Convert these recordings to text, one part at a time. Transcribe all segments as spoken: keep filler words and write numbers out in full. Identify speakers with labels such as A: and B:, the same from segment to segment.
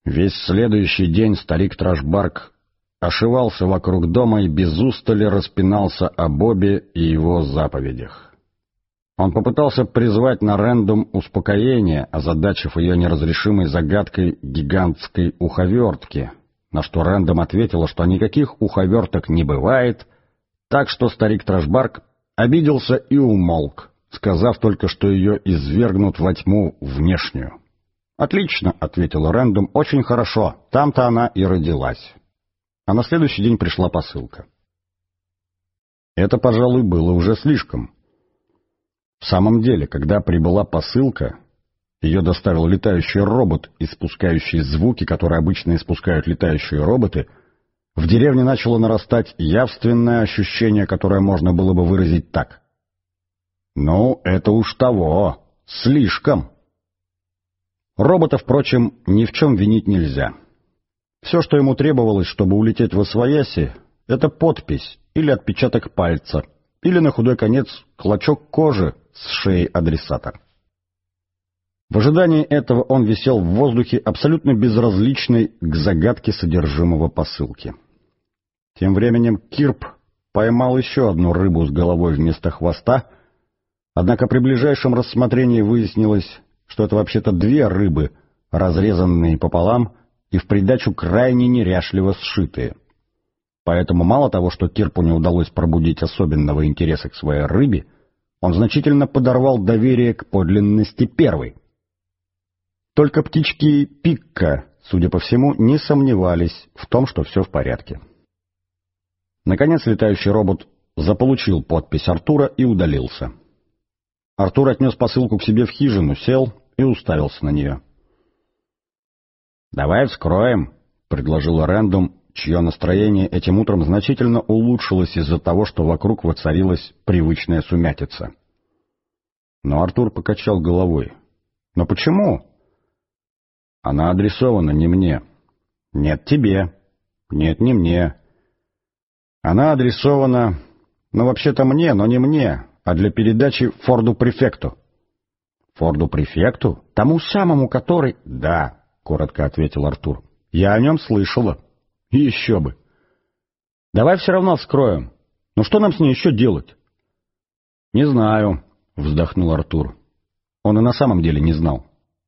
A: Весь следующий день старик Трашбарк ошивался вокруг дома и без устали распинался о Бобе и его заповедях. Он попытался призвать на Рэндум успокоение, озадачив ее неразрешимой загадкой гигантской уховертки, на что Рэндум ответила, что никаких уховерток не бывает, так что старик Трашбарк обиделся и умолк, сказав только, что ее извергнут во тьму внешнюю. «Отлично», — ответила Рэндум, — «очень хорошо, там-то она и родилась». А на следующий день пришла посылка. Это, пожалуй, было уже слишком. В самом деле, когда прибыла посылка, ее доставил летающий робот, испускающий звуки, которые обычно испускают летающие роботы, в деревне начало нарастать явственное ощущение, которое можно было бы выразить так. «Ну, это уж того, слишком». Робота, впрочем, ни в чем винить нельзя. Все, что ему требовалось, чтобы улететь восвояси, это подпись или отпечаток пальца, или, на худой конец, клочок кожи с шеи адресата. В ожидании этого он висел в воздухе, абсолютно безразличный к загадке содержимого посылки. Тем временем Кирп поймал еще одну рыбу с головой вместо хвоста, однако при ближайшем рассмотрении выяснилось, что это вообще-то две рыбы, разрезанные пополам и в придачу крайне неряшливо сшитые. Поэтому мало того, что Кирпу не удалось пробудить особенного интереса к своей рыбе, он значительно подорвал доверие к подлинности первой. Только птички Пикка, судя по всему, не сомневались в том, что все в порядке. Наконец летающий робот заполучил подпись Артура и удалился. Артур отнес посылку к себе в хижину, сел и уставился на нее. «Давай вскроем», — предложила Рэндум, чье настроение этим утром значительно улучшилось из-за того, что вокруг воцарилась привычная сумятица. Но Артур покачал головой. «Но почему?» «Она адресована не мне». «Нет, тебе». «Нет, не мне». «Она адресована, ну, вообще-то мне, но не мне, а для передачи Форду-префекту». «Форду-префекту? Тому самому, который...» «Да», — коротко ответил Артур. «Я о нем слышала». «Еще бы». «Давай все равно вскроем. Ну что нам с ней еще делать?» «Не знаю», — вздохнул Артур. Он и на самом деле не знал.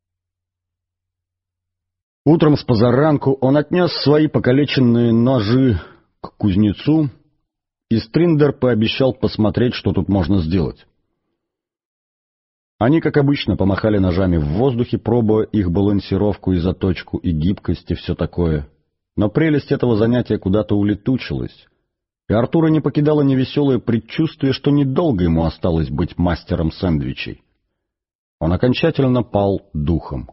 A: Утром с позаранку он отнес свои покалеченные ножи к кузнецу, и Стриндер пообещал посмотреть, что тут можно сделать. Они, как обычно, помахали ножами в воздухе, пробуя их балансировку и заточку, и гибкость, и все такое. Но прелесть этого занятия куда-то улетучилась, и Артура не покидало невеселое предчувствие, что недолго ему осталось быть мастером сэндвичей. Он окончательно пал духом.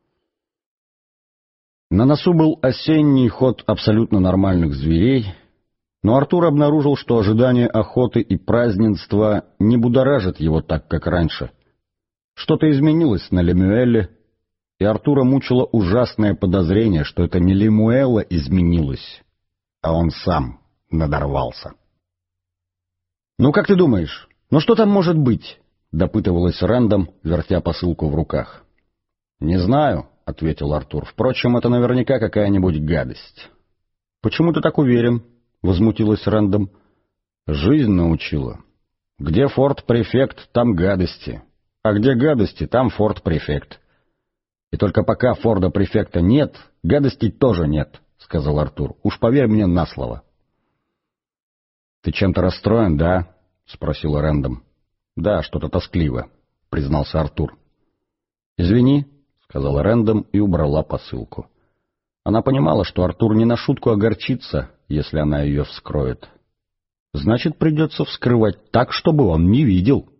A: На носу был осенний ход абсолютно нормальных зверей, но Артур обнаружил, что ожидание охоты и празднества не будоражит его так, как раньше. Что-то изменилось на Лемюэле, и Артура мучило ужасное подозрение, что это не Лемуэла изменилась, а он сам надорвался. «Ну, как ты думаешь, ну что там может быть?» — допытывалась Рэндом, вертя посылку в руках. «Не знаю», — ответил Артур. «Впрочем, это наверняка какая-нибудь гадость». «Почему ты так уверен?» — возмутилась Рэндом. «Жизнь научила. Где форт-префект, там гадости. А где гадости, там форт-префект. И только пока Форда-префекта нет, гадостей тоже нет», — сказал Артур. «Уж поверь мне на слово». «Ты чем-то расстроен, да?» — спросила Рэндом. «Да, что-то тоскливо», — признался Артур. «Извини», — сказала Рэндом и убрала посылку. Она понимала, что Артур не на шутку огорчится, если она ее вскроет. Значит, придется вскрывать так, чтобы он не видел.